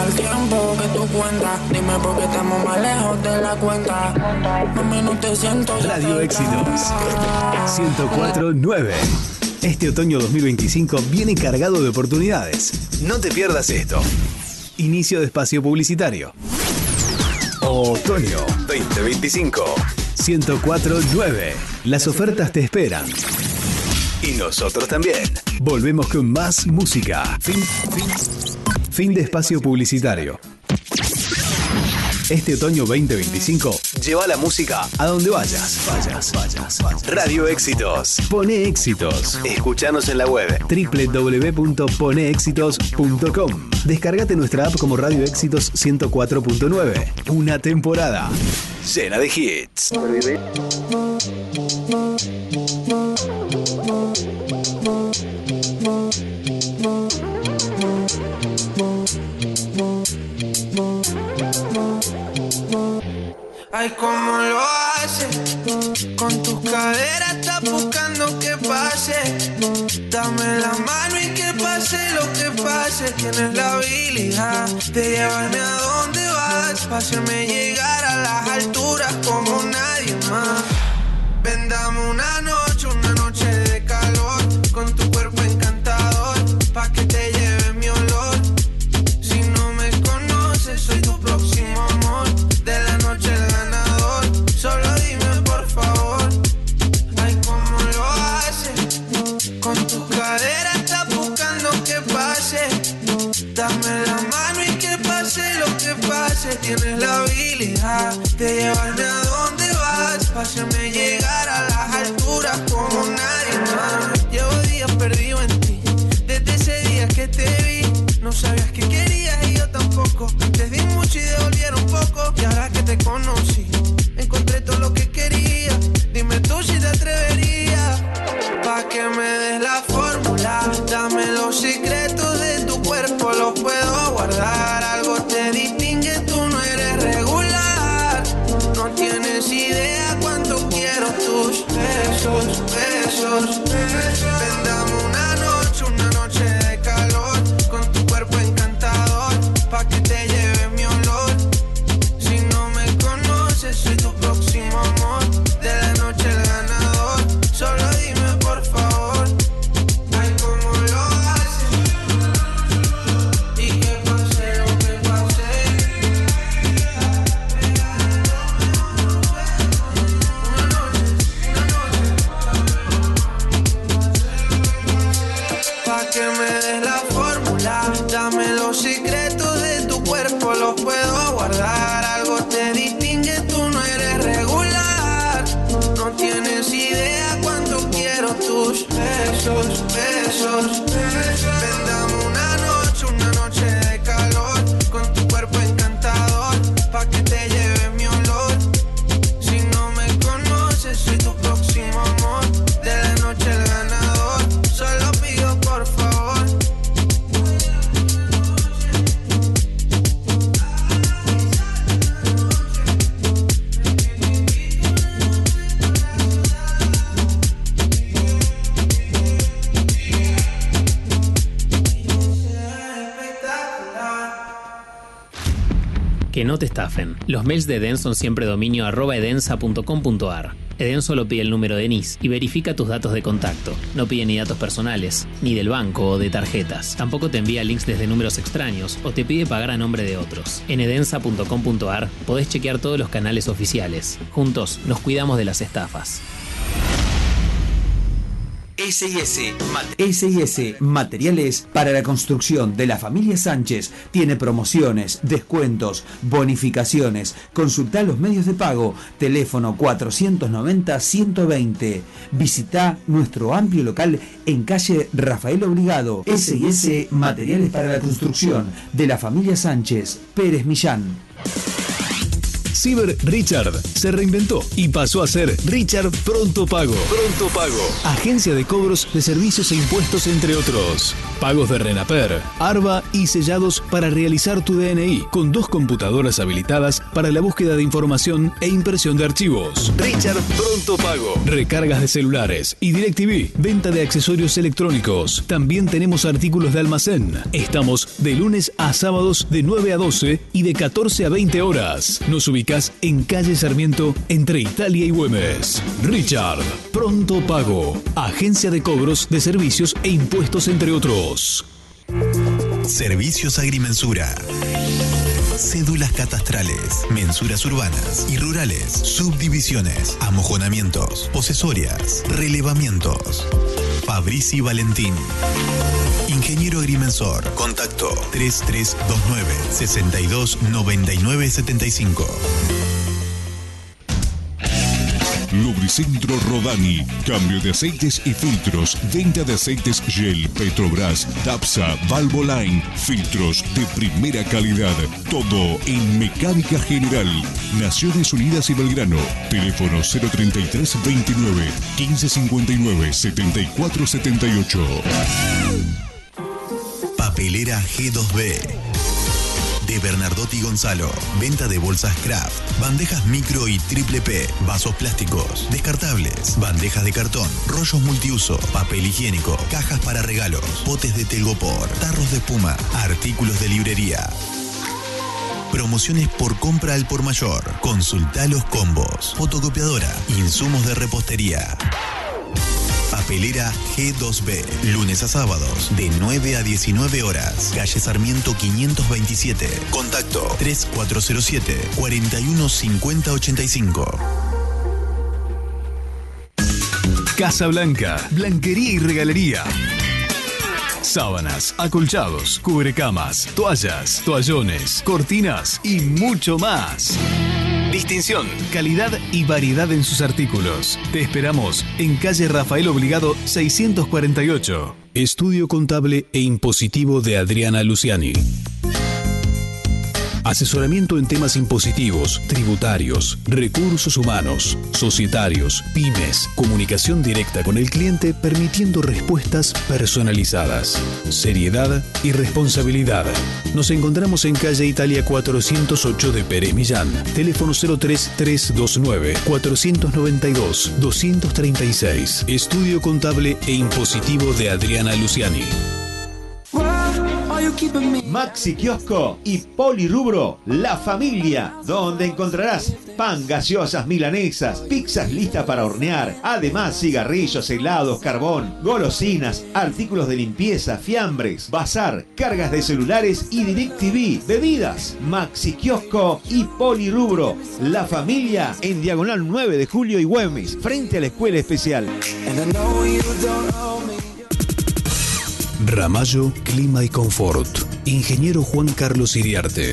el tiempo que tú cuentas. Dime por qué estamos más lejos de la cuenta. Mami, no te siento. Radio Éxitos 104.9. Este otoño 2025 viene cargado de oportunidades. No te pierdas esto. Inicio de espacio publicitario. Otoño 2025. 104.9. Las ofertas te esperan. Y nosotros también. Volvemos con más música. Fin de espacio publicitario. Este otoño 2025, lleva la música a donde vayas. Radio Éxitos. Pone Éxitos. Escuchanos en la web www.poneéxitos.com. Descargate nuestra app como Radio Éxitos 104.9. Una temporada llena de hits. Ay, cómo lo hace, con tus caderas estás buscando que pase. Dame la mano y que pase lo que pase. Tienes la habilidad de llevarme a donde vas, pa' hacerme llegar a las alturas como nadie más. Ven, dame una noche de calor, con tu cuerpo encantador, pa' que te lleve mi olor. Si no me conoces, soy tu próximo amor, de la noche el ganador. Solo dime por favor, ay, cómo lo haces, con tu cadera estás buscando que pase. Dame la mano y que pase lo que pase. Tienes la habilidad de llevarme a donde vas, pa' hacerme llegar a las alturas como nadie más. Llevo días perdido en ti, desde ese día que te vi. No sabías que querías y yo tampoco. Te di mucho y devolvieron poco. Y ahora que te conocí, encontré todo lo que quería. Dime tú si te atreverías, pa' que me des la fórmula. Dame los secretos de tu cuerpo, los puedo guardar. Algo te distingue, tú no eres regular. No tienes idea cuánto quiero tus besos. Ven, dame una noche de calor, con tu cuerpo encantador, pa' que te lleve mi olor. Si no me conoces, soy tu próximo amor, de la noche el ganador. Solo dime por favor, ay, cómo lo haces, y que pase lo que pase. Pa' que me des la fórmula, dame los secretos de tu cuerpo, los puedo guardar. Algo te distingue, tú no eres regular. No tienes idea cuánto quiero tus besos. Ven, dame una noche de calor, con tu cuerpo encantador, pa' que te lleve mi olor. Si no me conoces, soy tu próximo amor, de la noche el ganador. Solo pido por favor, Que no te estafen. Los mails de Eden son siempre dominio @edensa.com.ar. Eden solo pide el número de NIS y verifica tus datos de contacto. No pide ni datos personales, ni del banco o de tarjetas. Tampoco te envía links desde números extraños o te pide pagar a nombre de otros. En edensa.com.ar podés chequear todos los canales oficiales. Juntos nos cuidamos de las estafas. S&S Materiales para la Construcción de la familia Sánchez tiene promociones, descuentos, bonificaciones. Consultá los medios de pago. Teléfono 490-120. Visita nuestro amplio local en calle Rafael Obligado. S&S Materiales para la Construcción de la familia Sánchez, Pérez Millán. Ciber Richard se reinventó y pasó a ser Richard Pronto Pago. Pronto Pago. Agencia de cobros de servicios e impuestos, entre otros. Pagos de Renaper, Arba y sellados para realizar tu DNI, con 2 computadoras habilitadas para la búsqueda de información e impresión de archivos. Richard Pronto Pago. Recargas de celulares y DirecTV. Venta de accesorios electrónicos. También tenemos artículos de almacén. Estamos de lunes a sábados de 9 a 12 y de 14 a 20 horas. Nos ubicás en calle Sarmiento, entre Italia y Güemes. Richard Pronto Pago. Agencia de cobros de servicios e impuestos, entre otros. Servicios Agrimensura. Cédulas catastrales, mensuras urbanas y rurales, subdivisiones, amojonamientos, posesorias, relevamientos. Fabrici Valentín. Ingeniero agrimensor. Contacto 3329 62 99 75. Lubricentro Rodani, cambio de aceites y filtros, venta de aceites Shell, Petrobras, Dapsa, Valvoline, filtros de primera calidad, todo en mecánica general. Naciones Unidas y Belgrano, teléfono 033 29 1559 7478. Papelera G2B de Bernardotti Gonzalo. Venta de bolsas craft, bandejas micro y triple P, vasos plásticos, descartables, bandejas de cartón, rollos multiuso, papel higiénico, cajas para regalos, potes de telgopor, tarros de espuma, artículos de librería. Promociones por compra al por mayor. Consulta los combos. Fotocopiadora, insumos de repostería. Papelera G2B, lunes a sábados, de 9 a 19 horas. Calle Sarmiento 527. Contacto 3407 41 50 85. Casa Blanca, blanquería y regalería. Sábanas, acolchados, cubrecamas, toallas, toallones, cortinas y mucho más. Distinción, calidad y variedad en sus artículos. Te esperamos en calle Rafael Obligado 648. Estudio contable e impositivo de Adriana Luciani. Asesoramiento en temas impositivos, tributarios, recursos humanos, societarios, pymes, comunicación directa con el cliente permitiendo respuestas personalizadas. Seriedad y responsabilidad. Nos encontramos en calle Italia 408 de Pérez Millán. Teléfono 03329 492 236. Estudio contable e impositivo de Adriana Luciani. Maxi Kiosco y Polirubro, la familia, donde encontrarás pan, gaseosas, milanesas, pizzas listas para hornear, además cigarrillos, helados, carbón, golosinas, artículos de limpieza, fiambres, bazar, cargas de celulares y DirecTV, bebidas. Maxi Kiosco y Polirubro, la familia, en diagonal 9 de Julio y Güemes, frente a la Escuela Especial. Ramallo Clima y Confort. Ingeniero Juan Carlos Iriarte.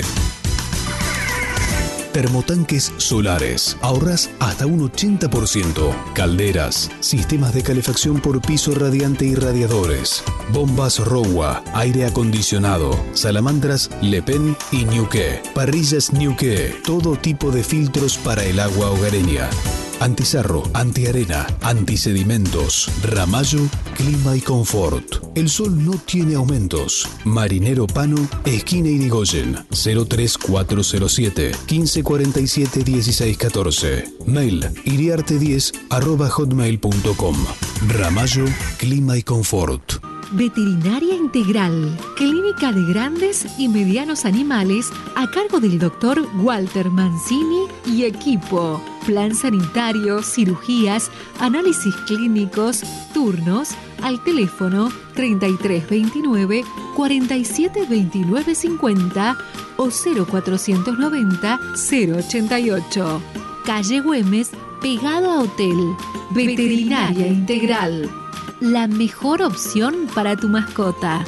Termotanques solares. Ahorrás hasta un 80%. Calderas. Sistemas de calefacción por piso radiante y radiadores. Bombas Rowa. Aire acondicionado. Salamandras Le Pen y Ñuqué. Parrillas Ñuqué. Todo tipo de filtros para el agua hogareña. Antisarro, antiarena, antisedimentos. Ramallo, Clima y Confort. El sol no tiene aumentos. Marinero Pano, esquina Irigoyen. 03407 1547 1614. Mail iriarte10@hotmail.com. Ramallo, Clima y Confort. Veterinaria Integral, clínica de grandes y medianos animales a cargo del doctor Walter Mancini y equipo. Plan sanitario, cirugías, análisis clínicos, turnos al teléfono 3329 4729 50 o 0490 088. Calle Güemes, pegado a Hotel. Veterinaria Integral. La mejor opción para tu mascota.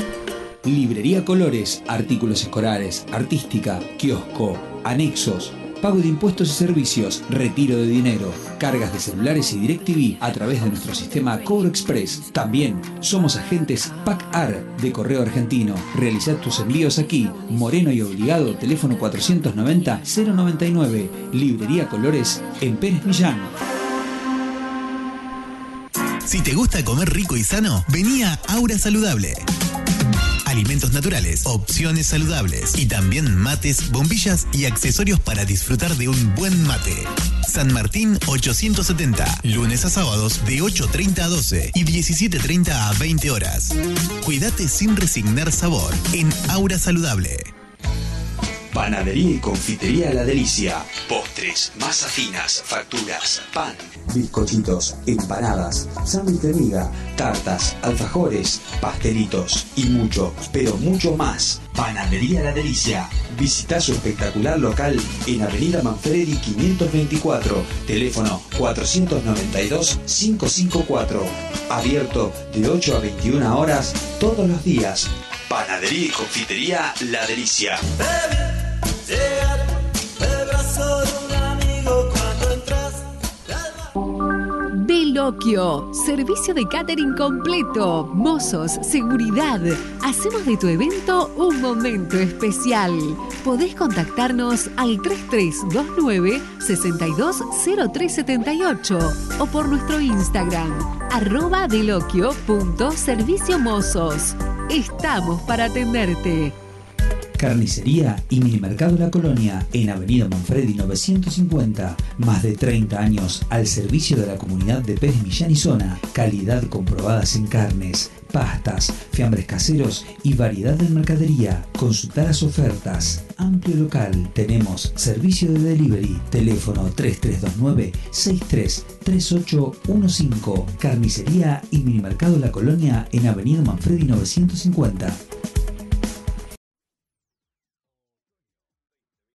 Librería Colores, artículos escolares, artística, kiosco, anexos, pago de impuestos y servicios, retiro de dinero, cargas de celulares y DirecTV a través de nuestro sistema Cobro Express. También somos agentes PAC-AR de Correo Argentino. Realiza tus envíos aquí. Moreno y Obligado, teléfono 490-099. Librería Colores en Pérez Millán. Si te gusta comer rico y sano, vení a Aura Saludable. Alimentos naturales, opciones saludables y también mates, bombillas y accesorios para disfrutar de un buen mate. San Martín 870, lunes a sábados de 8:30 a 12 y 17:30 a 20 horas. Cuídate sin resignar sabor en Aura Saludable. Panadería y confitería La Delicia. Postres, masas finas, facturas, pan, bizcochitos, empanadas, sándwich de miga, tartas, alfajores, pastelitos y mucho, pero mucho más. Panadería La Delicia. Visita su espectacular local en Avenida Manfredi 524, teléfono 492-554. Abierto de 8 a 21 horas todos los días. Panadería y confitería La Delicia. Veloquio, servicio de catering completo, mozos, seguridad. Hacemos de tu evento un momento especial. Podés contactarnos al 3329-620378 o por nuestro Instagram, @veloquio.serviciomozos. Estamos para atenderte. Carnicería y Minimercado La Colonia en Avenida Manfredi 950. Más de 30 años al servicio de la comunidad de Pérez Millán y zona. Calidad comprobadas en carnes, pastas, fiambres caseros y variedad de mercadería. Consulta las ofertas. Amplio local. Tenemos servicio de delivery. Teléfono 3329-633815. Carnicería y Minimercado La Colonia en Avenida Manfredi 950.